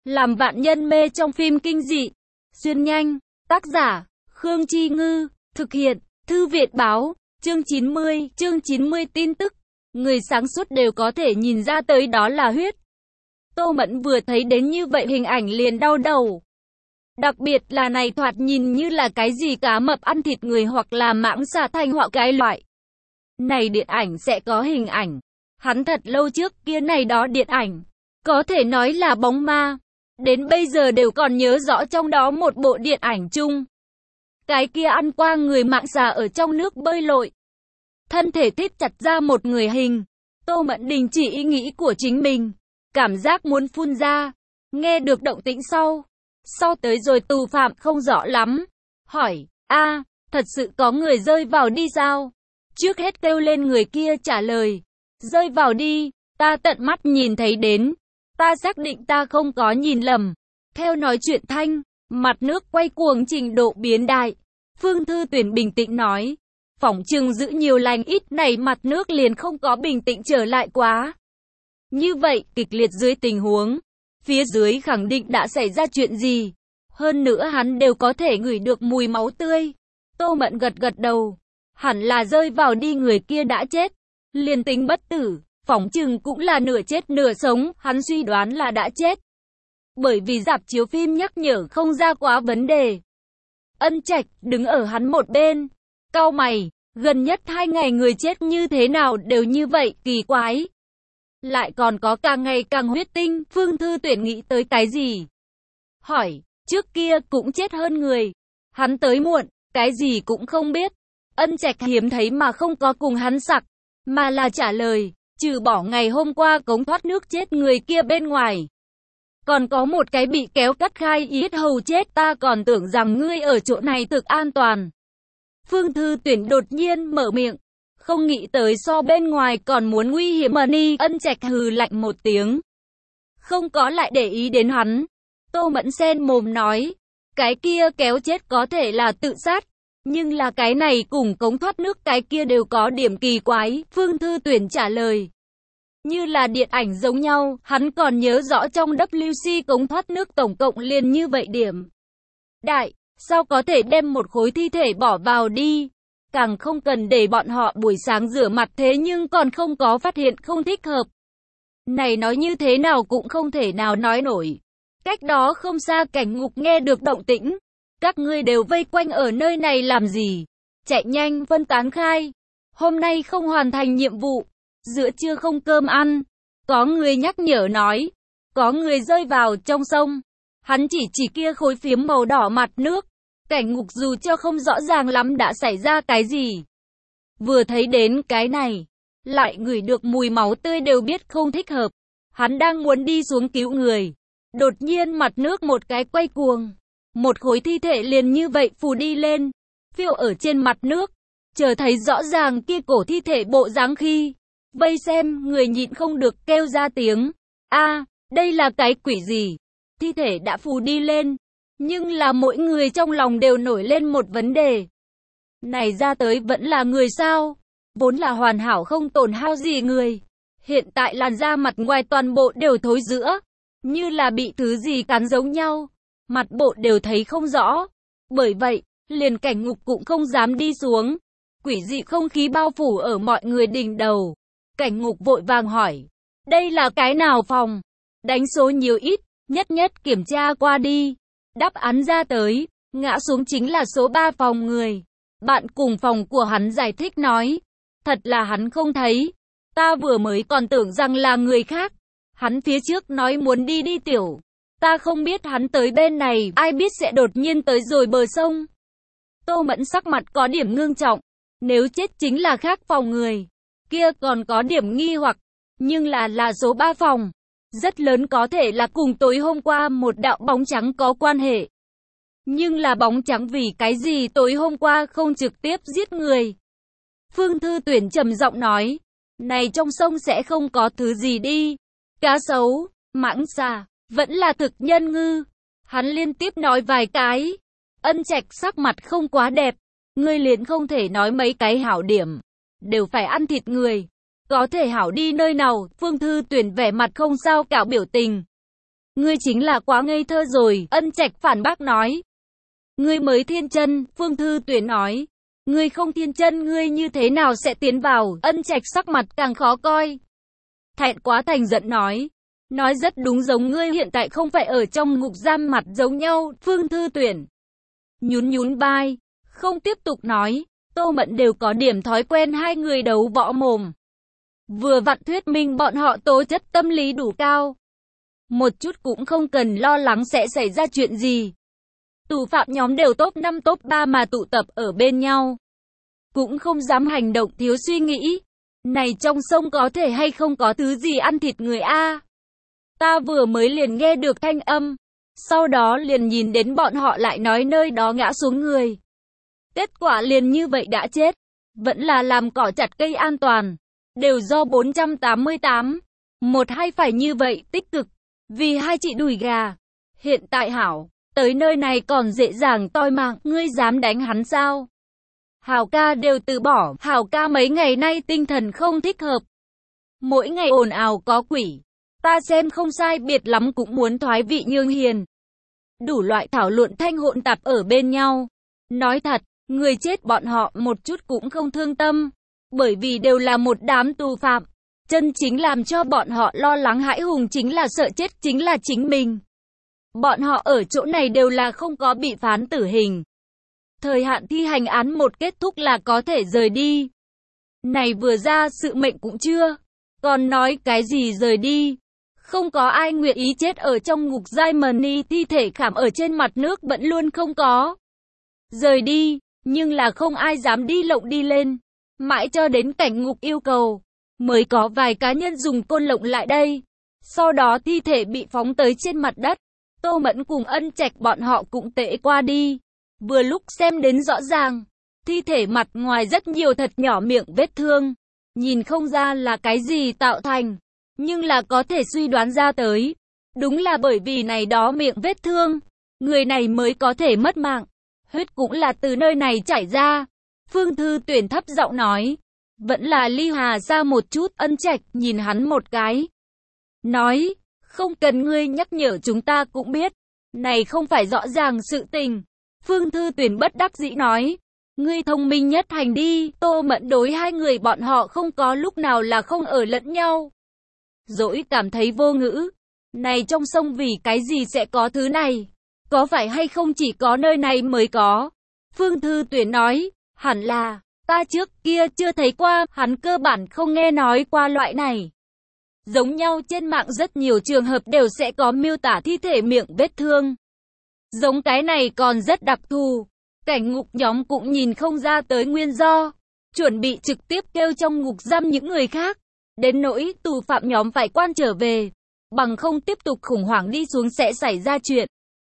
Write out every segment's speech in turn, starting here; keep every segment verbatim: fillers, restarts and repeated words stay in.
Làm vạn nhân mê trong phim kinh dị. Xuyên nhanh. Tác giả, Khương Chi Ngư. Thực hiện, Thư viện Báo. Chương chín mươi. Chương chín mươi tin tức. Người sáng suốt đều có thể nhìn ra tới đó là huyết. Tô Mẫn vừa thấy đến như vậy hình ảnh liền đau đầu. Đặc biệt là này thoạt nhìn như là cái gì cá mập ăn thịt người hoặc là mãng xà thành họa cái loại. Này điện ảnh sẽ có hình ảnh. Hắn thật lâu trước kia này đó điện ảnh. Có thể nói là bóng ma. Đến bây giờ đều còn nhớ rõ trong đó một bộ điện ảnh chung. Cái kia ăn qua người mãng xà ở trong nước bơi lội. Thân thể thít chặt ra một người hình. Tô Mẫn đình chỉ ý nghĩ của chính mình. Cảm giác muốn phun ra. Nghe được động tĩnh sau. Sau tới rồi tù phạm không rõ lắm. Hỏi, a thật sự có người rơi vào đi sao? Trước hết kêu lên người kia trả lời. Rơi vào đi, ta tận mắt nhìn thấy đến. Ta xác định ta không có nhìn lầm. Theo nói chuyện thanh, mặt nước quay cuồng trình độ biến đại. Phương Thư Tuyển bình tĩnh nói. Phỏng chừng giữ nhiều lành ít này mặt nước liền không có bình tĩnh trở lại quá. Như vậy, kịch liệt dưới tình huống. Phía dưới khẳng định đã xảy ra chuyện gì. Hơn nữa hắn đều có thể ngửi được mùi máu tươi. Tô Mẫn gật gật đầu. Hẳn là rơi vào đi người kia đã chết. Liền tính bất tử, phỏng chừng cũng là nửa chết nửa sống, hắn suy đoán là đã chết. Bởi vì rạp chiếu phim nhắc nhở không ra quá vấn đề. Ân Trạch đứng ở hắn một bên. Cau mày, gần nhất hai ngày người chết như thế nào đều như vậy, kỳ quái. Lại còn có càng ngày càng huyết tinh, Phương Thư Tuyển nghĩ tới cái gì? Hỏi, trước kia cũng chết hơn người. Hắn tới muộn, cái gì cũng không biết. Ân Trạch hiếm thấy mà không có cùng hắn sặc, mà là trả lời, trừ bỏ ngày hôm qua cống thoát nước chết người kia bên ngoài. Còn có một cái bị kéo cắt khai yết hầu chết, ta còn tưởng rằng ngươi ở chỗ này thực an toàn. Phương Thư Tuyển đột nhiên mở miệng, không nghĩ tới so bên ngoài còn muốn nguy hiểm mà ni. Ân Trạch hừ lạnh một tiếng, không có lại để ý đến hắn. Tô Mẫn sen mồm nói, cái kia kéo chết có thể là tự sát, nhưng là cái này cùng cống thoát nước cái kia đều có điểm kỳ quái. Phương Thư Tuyển trả lời, như là điện ảnh giống nhau, hắn còn nhớ rõ trong W C cống thoát nước tổng cộng liền như vậy điểm. Đại, sao có thể đem một khối thi thể bỏ vào đi? Càng không cần để bọn họ buổi sáng rửa mặt thế nhưng còn không có phát hiện không thích hợp. Này nói như thế nào cũng không thể nào nói nổi. Cách đó không xa Cảnh Ngục nghe được động tĩnh. Các ngươi đều vây quanh ở nơi này làm gì? Chạy nhanh phân tán khai. Hôm nay không hoàn thành nhiệm vụ. Giữa trưa không cơm ăn. Có người nhắc nhở nói. Có người rơi vào trong sông. Hắn chỉ chỉ kia khối phiếm màu đỏ mặt nước. Cảnh Ngục dù cho không rõ ràng lắm đã xảy ra cái gì. Vừa thấy đến cái này. Lại ngửi được mùi máu tươi đều biết không thích hợp. Hắn đang muốn đi xuống cứu người. Đột nhiên mặt nước một cái quay cuồng. Một khối thi thể liền như vậy phù đi lên. Phiêu ở trên mặt nước. Chờ thấy rõ ràng kia cổ thi thể bộ dáng khi. Vây xem người nhịn không được kêu ra tiếng. A, đây là cái quỷ gì? Thi thể đã phù đi lên. Nhưng là mỗi người trong lòng đều nổi lên một vấn đề. Này ra tới vẫn là người sao? Vốn là hoàn hảo không tổn hao gì người. Hiện tại làn da mặt ngoài toàn bộ đều thối rữa. Như là bị thứ gì cắn giống nhau. Mặt bộ đều thấy không rõ. Bởi vậy, liền Cảnh Ngục cũng không dám đi xuống. Quỷ dị không khí bao phủ ở mọi người đỉnh đầu. Cảnh Ngục vội vàng hỏi. Đây là cái nào phòng? Đánh số nhiều ít, nhất nhất kiểm tra qua đi. Đáp án ra tới, ngã xuống chính là số ba phòng người. Bạn cùng phòng của hắn giải thích nói. Thật là hắn không thấy. Ta vừa mới còn tưởng rằng là người khác. Hắn phía trước nói muốn đi đi tiểu. Ta không biết hắn tới bên này, ai biết sẽ đột nhiên tới rồi bờ sông. Tô Mẫn sắc mặt có điểm ngưng trọng. Nếu chết chính là khác phòng người. Kia còn có điểm nghi hoặc. Nhưng là là số ba phòng. Rất lớn có thể là cùng tối hôm qua một đạo bóng trắng có quan hệ. Nhưng là bóng trắng vì cái gì tối hôm qua không trực tiếp giết người? Phương Thư Tuyển trầm giọng nói. Này trong sông sẽ không có thứ gì đi. Cá sấu, mãng xà, vẫn là thực nhân ngư. Hắn liên tiếp nói vài cái. Ân Trạch sắc mặt không quá đẹp. Ngươi liền không thể nói mấy cái hảo điểm. Đều phải ăn thịt người. Có thể hảo đi nơi nào? Phương Thư Tuyển vẻ mặt không sao cả biểu tình. Ngươi chính là quá ngây thơ rồi, Ân Trạch phản bác nói. Ngươi mới thiên chân, Phương Thư Tuyển nói. Ngươi không thiên chân, ngươi như thế nào sẽ tiến vào, Ân Trạch sắc mặt càng khó coi. Thẹn quá thành giận nói. Nói rất đúng, giống ngươi hiện tại không phải ở trong ngục giam mặt giống nhau, Phương Thư Tuyển. Nhún nhún vai, không tiếp tục nói. Tô Mẫn đều có điểm thói quen hai người đấu võ mồm. Vừa vặn thuyết minh bọn họ tố chất tâm lý đủ cao. Một chút cũng không cần lo lắng sẽ xảy ra chuyện gì. Tù phạm nhóm đều top năm top ba mà tụ tập ở bên nhau. Cũng không dám hành động thiếu suy nghĩ. Này trong sông có thể hay không có thứ gì ăn thịt người a? Ta vừa mới liền nghe được thanh âm. Sau đó liền nhìn đến bọn họ lại nói nơi đó ngã xuống người. Kết quả liền như vậy đã chết. Vẫn là làm cỏ chặt cây an toàn. Đều do bốn trăm tám mươi tám. Một hai phải như vậy tích cực. Vì hai chị đùi gà. Hiện tại hảo. Tới nơi này còn dễ dàng toi mạng. Ngươi dám đánh hắn sao? Hào ca đều từ bỏ. Hào ca mấy ngày nay tinh thần không thích hợp. Mỗi ngày ồn ào có quỷ. Ta xem không sai biệt lắm cũng muốn thoái vị nhường hiền. Đủ loại thảo luận thanh hỗn tạp ở bên nhau. Nói thật, người chết bọn họ một chút cũng không thương tâm. Bởi vì đều là một đám tù phạm. Chân chính làm cho bọn họ lo lắng hãi hùng chính là sợ chết chính là chính mình. Bọn họ ở chỗ này đều là không có bị phán tử hình. Thời hạn thi hành án một kết thúc là có thể rời đi. Này vừa ra sự mệnh cũng chưa. Còn nói cái gì rời đi. Không có ai nguyện ý chết ở trong ngục giai mani, thi thể khảm ở trên mặt nước vẫn luôn không có. Rời đi, nhưng là không ai dám đi lộng đi lên. Mãi cho đến cảnh ngục yêu cầu, mới có vài cá nhân dùng côn lộng lại đây. Sau đó thi thể bị phóng tới trên mặt đất. Tô Mẫn cùng Ân Trạch bọn họ cũng tệ qua đi. Vừa lúc xem đến rõ ràng, thi thể mặt ngoài rất nhiều thật nhỏ miệng vết thương. Nhìn không ra là cái gì tạo thành, nhưng là có thể suy đoán ra tới. Đúng là bởi vì này đó miệng vết thương, người này mới có thể mất mạng. Huyết cũng là từ nơi này chảy ra. Phương Thư Tuyển thấp giọng nói. Vẫn là ly hòa ra một chút. Ân Trạch nhìn hắn một cái. Nói, không cần ngươi nhắc nhở chúng ta cũng biết. Này không phải rõ ràng sự tình. Phương Thư Tuyển bất đắc dĩ nói. Ngươi thông minh nhất hành đi. Tô Mẫn đối hai người bọn họ không có lúc nào là không ở lẫn nhau. Dỗi cảm thấy vô ngữ. Này trong sông vì cái gì sẽ có thứ này? Có phải hay không chỉ có nơi này mới có? Phương Thư Tuyển nói. Hẳn là, ta trước kia chưa thấy qua, hắn cơ bản không nghe nói qua loại này. Giống nhau trên mạng rất nhiều trường hợp đều sẽ có miêu tả thi thể miệng vết thương. Giống cái này còn rất đặc thù. Cảnh ngục nhóm cũng nhìn không ra tới nguyên do. Chuẩn bị trực tiếp kêu trong ngục giam những người khác. Đến nỗi tù phạm nhóm phải quan trở về. Bằng không tiếp tục khủng hoảng đi xuống sẽ xảy ra chuyện.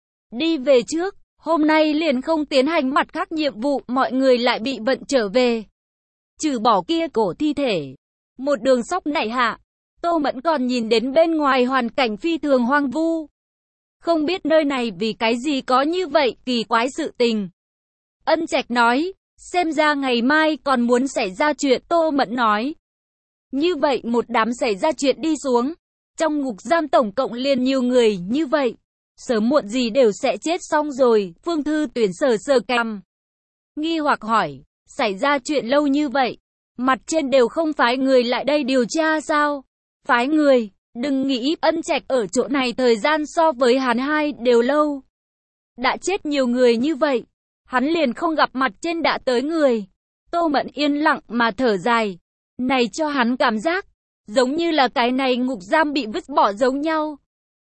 Đi về trước. Hôm nay liền không tiến hành mặt khác nhiệm vụ, mọi người lại bị vận trở về. Trừ bỏ kia cổ thi thể. Một đường sóc nảy hạ. Tô Mẫn còn nhìn đến bên ngoài hoàn cảnh phi thường hoang vu. Không biết nơi này vì cái gì có như vậy kỳ quái sự tình. Ân Trạch nói, xem ra ngày mai còn muốn xảy ra chuyện. Tô Mẫn nói. Như vậy một đám xảy ra chuyện đi xuống. Trong ngục giam tổng cộng liền nhiều người như vậy. Sớm muộn gì đều sẽ chết xong rồi. Phương Thư Tuyển sờ sờ cằm. Nghi hoặc hỏi, xảy ra chuyện lâu như vậy, mặt trên đều không phái người lại đây điều tra sao? Phái người, đừng nghĩ. Ân Trạch ở chỗ này thời gian so với hắn hai đều lâu. Đã chết nhiều người như vậy, hắn liền không gặp mặt trên đã tới người. Tô Mẫn yên lặng mà thở dài. Này cho hắn cảm giác, giống như là cái này ngục giam bị vứt bỏ giống nhau.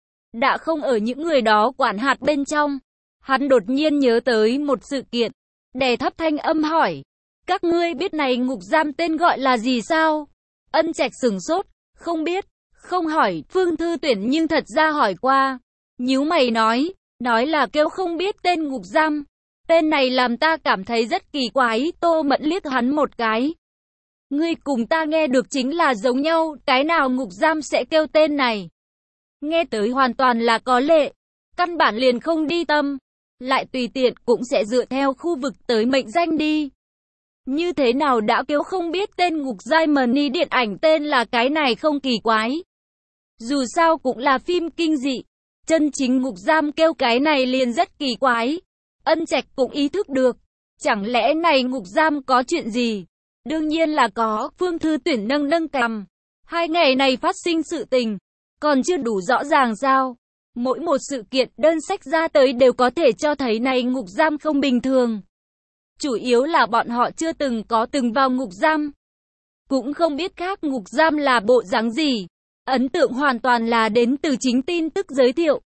Đã không ở những người đó quản hạt bên trong. Hắn đột nhiên nhớ tới một sự kiện. Đè thấp thanh âm hỏi. Các ngươi biết này ngục giam tên gọi là gì sao? Ân Trạch sửng sốt. Không biết. Không hỏi. Phương Thư Tuyển nhưng thật ra hỏi qua. Nhíu mày nói. Nói là kêu không biết tên ngục giam. Tên này làm ta cảm thấy rất kỳ quái. Tô Mẫn liếc hắn một cái. Ngươi cùng ta nghe được chính là giống nhau. Cái nào ngục giam sẽ kêu tên này? Nghe tới hoàn toàn là có lệ. Căn bản liền không đi tâm. Lại tùy tiện cũng sẽ dựa theo khu vực tới mệnh danh đi. Như thế nào đã kêu không biết tên ngục giai mani điện ảnh tên là cái này không kỳ quái. Dù sao cũng là phim kinh dị. Chân chính ngục giam kêu cái này liền rất kỳ quái. Ân Trạch cũng ý thức được. Chẳng lẽ này ngục giam có chuyện gì? Đương nhiên là có. Phương Thư Tuyển nâng nâng cằm. Hai ngày này phát sinh sự tình. Còn chưa đủ rõ ràng sao? Mỗi một sự kiện đơn sách ra tới đều có thể cho thấy này ngục giam không bình thường. Chủ yếu là bọn họ chưa từng có từng vào ngục giam. Cũng không biết khác ngục giam là bộ dáng gì. Ấn tượng hoàn toàn là đến từ chính tin tức giới thiệu.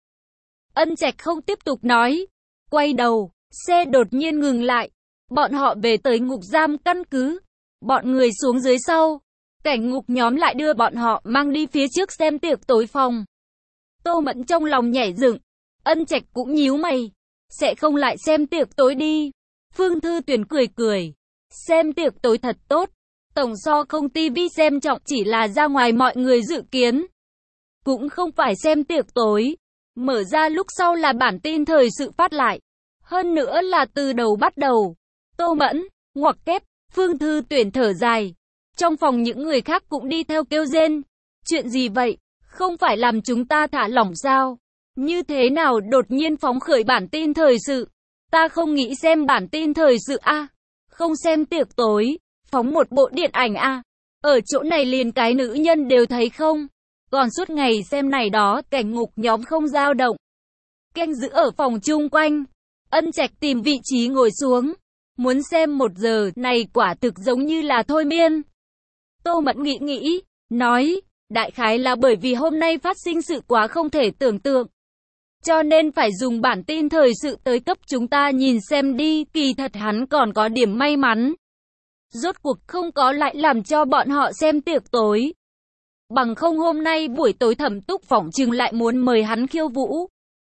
Ân Trạch không tiếp tục nói. Quay đầu, xe đột nhiên ngừng lại. Bọn họ về tới ngục giam căn cứ. Bọn người xuống dưới sau. Cảnh ngục nhóm lại đưa bọn họ mang đi phía trước xem tiệc tối phòng. Tô Mẫn trong lòng nhảy dựng. Ân Trạch cũng nhíu mày. Sẽ không lại xem tiệc tối đi. Phương Thư Tuyển cười cười. Xem tiệc tối thật tốt. Tổng so không ti vi xem trọng, chỉ là ra ngoài mọi người dự kiến. Cũng không phải xem tiệc tối. Mở ra lúc sau là bản tin thời sự phát lại. Hơn nữa là từ đầu bắt đầu. Tô Mẫn, ngoặc kép, Phương Thư Tuyển thở dài. Trong phòng những người khác cũng đi theo kêu rên. Chuyện gì vậy? Không phải làm chúng ta thả lỏng sao? Như thế nào đột nhiên phóng khởi bản tin thời sự? Ta không nghĩ xem bản tin thời sự a, à? Không xem tiệc tối, phóng một bộ điện ảnh a. À? Ở chỗ này liền cái nữ nhân đều thấy không? Còn suốt ngày xem này đó, cảnh ngục nhóm không dao động. Canh giữ ở phòng chung quanh. Ân Trạch tìm vị trí ngồi xuống. Muốn xem một giờ, này quả thực giống như là thôi miên. Tô Mẫn nghĩ nghĩ, nói, đại khái là bởi vì hôm nay phát sinh sự quá không thể tưởng tượng. Cho nên phải dùng bản tin thời sự tới cấp chúng ta nhìn xem đi, kỳ thật hắn còn có điểm may mắn. Rốt cuộc không có lại làm cho bọn họ xem tiệc tối. Bằng không hôm nay buổi tối Thẩm Túc phỏng chừng lại muốn mời hắn khiêu vũ.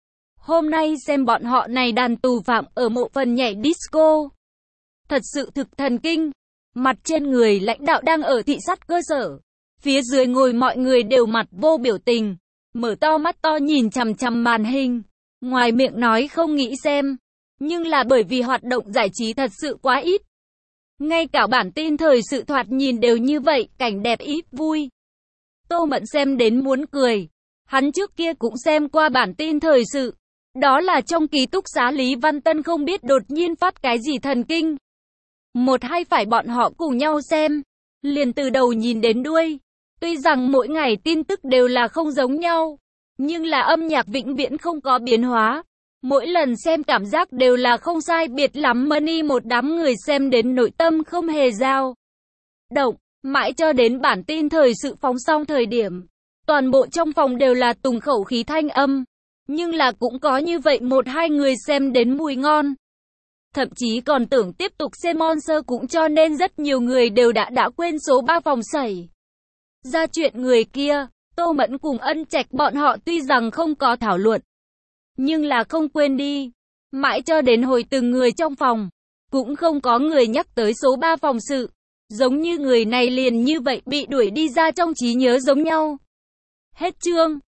Hôm nay xem bọn họ này đàn tù phạm ở mộ phần nhảy disco. Thật sự thực thần kinh. Mặt trên người lãnh đạo đang ở thị sát cơ sở. Phía dưới ngồi mọi người đều mặt vô biểu tình. Mở to mắt to nhìn chằm chằm màn hình. Ngoài miệng nói không nghĩ xem. Nhưng là bởi vì hoạt động giải trí thật sự quá ít. Ngay cả bản tin thời sự thoạt nhìn đều như vậy, cảnh đẹp ít vui. Tô Mẫn xem đến muốn cười. Hắn trước kia cũng xem qua bản tin thời sự. Đó là trong ký túc xá Lý Văn Tân không biết đột nhiên phát cái gì thần kinh. Một hay phải bọn họ cùng nhau xem. Liền từ đầu nhìn đến đuôi. Tuy rằng mỗi ngày tin tức đều là không giống nhau. Nhưng là âm nhạc vĩnh viễn không có biến hóa. Mỗi lần xem cảm giác đều là không sai biệt lắm, money một đám người xem đến nội tâm không hề dao động. Mãi cho đến bản tin thời sự phóng xong thời điểm. Toàn bộ trong phòng đều là tùng khẩu khí thanh âm. Nhưng là cũng có như vậy một hai người xem đến mùi ngon. Thậm chí còn tưởng tiếp tục xem Monster, cũng cho nên rất nhiều người đều đã đã quên số ba phòng xảy ra chuyện người kia. Tô Mẫn cùng Ân Trạch bọn họ tuy rằng không có thảo luận, nhưng là không quên đi. Mãi cho đến hồi từng người trong phòng, cũng không có người nhắc tới số ba phòng sự. Giống như người này liền như vậy bị đuổi đi ra trong trí nhớ giống nhau. Hết chương.